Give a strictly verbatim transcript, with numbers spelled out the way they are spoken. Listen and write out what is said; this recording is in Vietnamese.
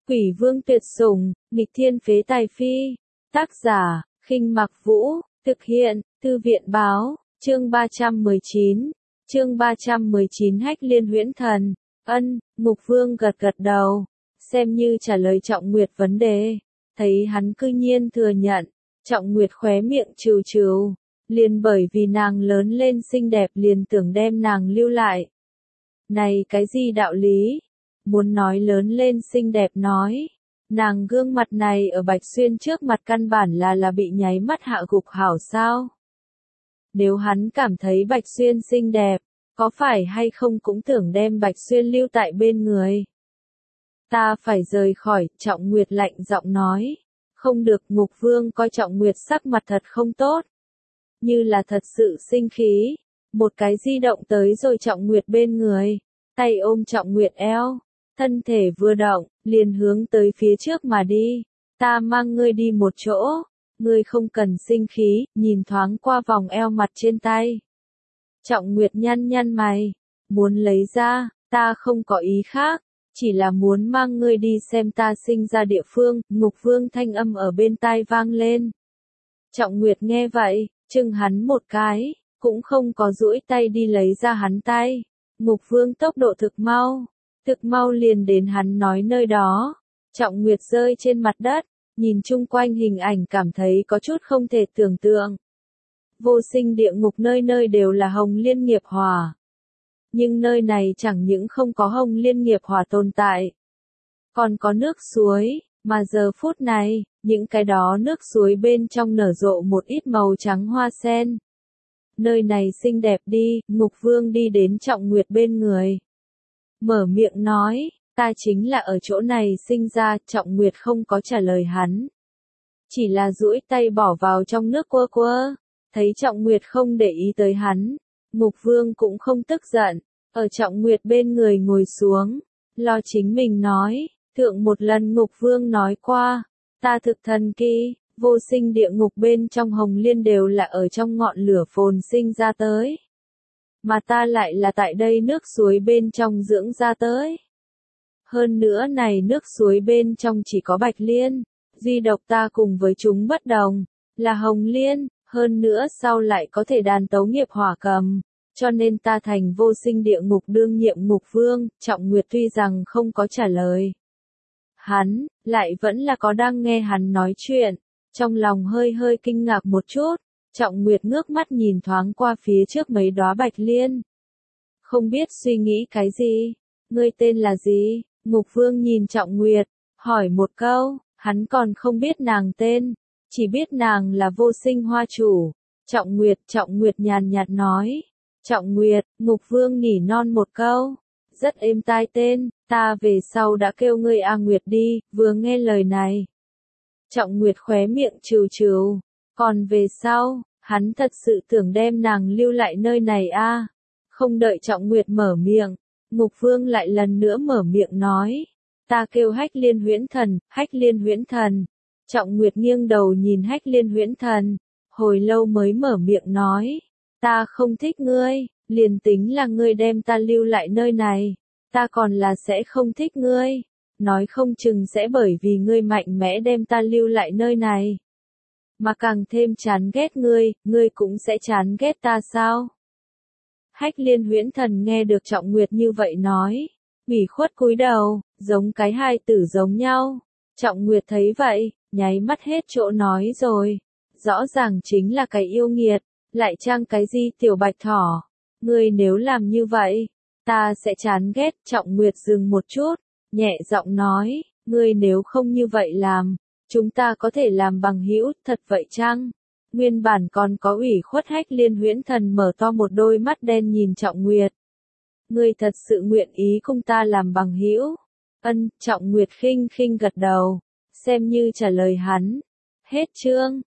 Quỷ vương tuyệt sủng, nghịch thiên phế tài phi. Tác giả, Khinh Mặc Vũ, thực hiện, Thư viện báo, chương ba trăm mười chín. Chương ba trăm mười chín Hách Liên huyễn thần. Ân, Ngục Vương gật gật đầu, xem như trả lời Trọng Nguyệt vấn đề. Thấy hắn cư nhiên thừa nhận, Trọng Nguyệt khóe miệng trừ trừ, liền bởi vì nàng lớn lên xinh đẹp liền tưởng đem nàng lưu lại. Này cái gì đạo lý? Muốn nói lớn lên xinh đẹp nói, nàng gương mặt này ở Bạch Xuyên trước mặt căn bản là là bị nháy mắt hạ gục hảo sao? Nếu hắn cảm thấy Bạch Xuyên xinh đẹp, có phải hay không cũng tưởng đem Bạch Xuyên lưu tại bên người? Ta phải rời khỏi, Trọng Nguyệt lạnh giọng nói. Không được, Ngục Vương coi Trọng Nguyệt sắc mặt thật không tốt. Như là thật sự sinh khí. Một cái di động tới rồi Trọng Nguyệt bên người. Tay ôm Trọng Nguyệt eo. Thân thể vừa động, liền hướng tới phía trước mà đi. Ta mang ngươi đi một chỗ. Ngươi không cần sinh khí, nhìn thoáng qua vòng eo mặt trên tay. Trọng Nguyệt nhăn nhăn mày. Muốn lấy ra, ta không có ý khác. Chỉ là muốn mang ngươi đi xem ta sinh ra địa phương, Ngục Vương thanh âm ở bên tai vang lên. Trọng Nguyệt nghe vậy, chừng hắn một cái, cũng không có duỗi tay đi lấy ra hắn tay. Ngục Vương tốc độ thực mau, thực mau liền đến hắn nói nơi đó. Trọng Nguyệt rơi trên mặt đất, nhìn chung quanh hình ảnh cảm thấy có chút không thể tưởng tượng. Vô sinh địa ngục nơi nơi đều là hồng liên nghiệp hỏa. Nhưng nơi này chẳng những không có hồng liên nghiệp hỏa tồn tại, còn có nước suối, mà giờ phút này, những cái đó nước suối bên trong nở rộ một ít màu trắng hoa sen. Nơi này xinh đẹp đi, Ngục Vương đi đến Trọng Nguyệt bên người. Mở miệng nói, ta chính là ở chỗ này sinh ra, Trọng Nguyệt không có trả lời hắn. Chỉ là duỗi tay bỏ vào trong nước quơ quơ, thấy Trọng Nguyệt không để ý tới hắn. Ngục Vương cũng không tức giận, ở Trọng Nguyệt bên người ngồi xuống, lo chính mình nói, thượng một lần Ngục Vương nói qua, ta thực thần kỳ, vô sinh địa ngục bên trong hồng liên đều là ở trong ngọn lửa phồn sinh ra tới. Mà ta lại là tại đây nước suối bên trong dưỡng ra tới. Hơn nữa này nước suối bên trong chỉ có bạch liên, duy độc ta cùng với chúng bất đồng, là hồng liên. Hơn nữa sau lại có thể đàn tấu nghiệp hỏa cầm, cho nên ta thành vô sinh địa ngục đương nhiệm Ngục Vương. Trọng Nguyệt tuy rằng không có trả lời hắn, lại vẫn là có đang nghe hắn nói chuyện, trong lòng hơi hơi kinh ngạc một chút. Trọng Nguyệt ngước mắt nhìn thoáng qua phía trước mấy đóa bạch liên. Không biết suy nghĩ cái gì, ngươi tên là gì? Ngục Vương nhìn Trọng Nguyệt, hỏi một câu, hắn còn không biết nàng tên. Chỉ biết nàng là vô sinh hoa chủ. Trọng Nguyệt, Trọng Nguyệt nhàn nhạt nói. Trọng Nguyệt, Ngục Vương nỉ non một câu. Rất êm tai tên, ta về sau đã kêu ngươi A Nguyệt đi, vừa nghe lời này. Trọng Nguyệt khóe miệng trừ trừ. Còn về sau, hắn thật sự tưởng đem nàng lưu lại nơi này a. À? Không đợi Trọng Nguyệt mở miệng, Ngục Vương lại lần nữa mở miệng nói. Ta kêu Hách Liên huyễn thần, Hách Liên huyễn thần. Trọng Nguyệt nghiêng đầu nhìn Hách Liên huyễn thần, hồi lâu mới mở miệng nói, ta không thích ngươi, liền tính là ngươi đem ta lưu lại nơi này, ta còn là sẽ không thích ngươi, nói không chừng sẽ bởi vì ngươi mạnh mẽ đem ta lưu lại nơi này, mà càng thêm chán ghét ngươi, ngươi cũng sẽ chán ghét ta sao? Hách Liên huyễn thần nghe được Trọng Nguyệt như vậy nói, ủy khuất cúi đầu, giống cái hai tử giống nhau. Trọng Nguyệt thấy vậy, nháy mắt hết chỗ nói rồi, rõ ràng chính là cái yêu nghiệt, lại trang cái gì tiểu bạch thỏ, ngươi nếu làm như vậy, ta sẽ chán ghét. Trọng Nguyệt dừng một chút, nhẹ giọng nói, ngươi nếu không như vậy làm, chúng ta có thể làm bằng hữu, thật vậy chăng? Nguyên bản còn có ủy khuất Hách Liên huyễn thần mở to một đôi mắt đen nhìn Trọng Nguyệt. Ngươi thật sự nguyện ý cùng ta làm bằng hữu? Ân, Trọng Nguyệt khinh khinh gật đầu, xem như trả lời hắn. Hết chương.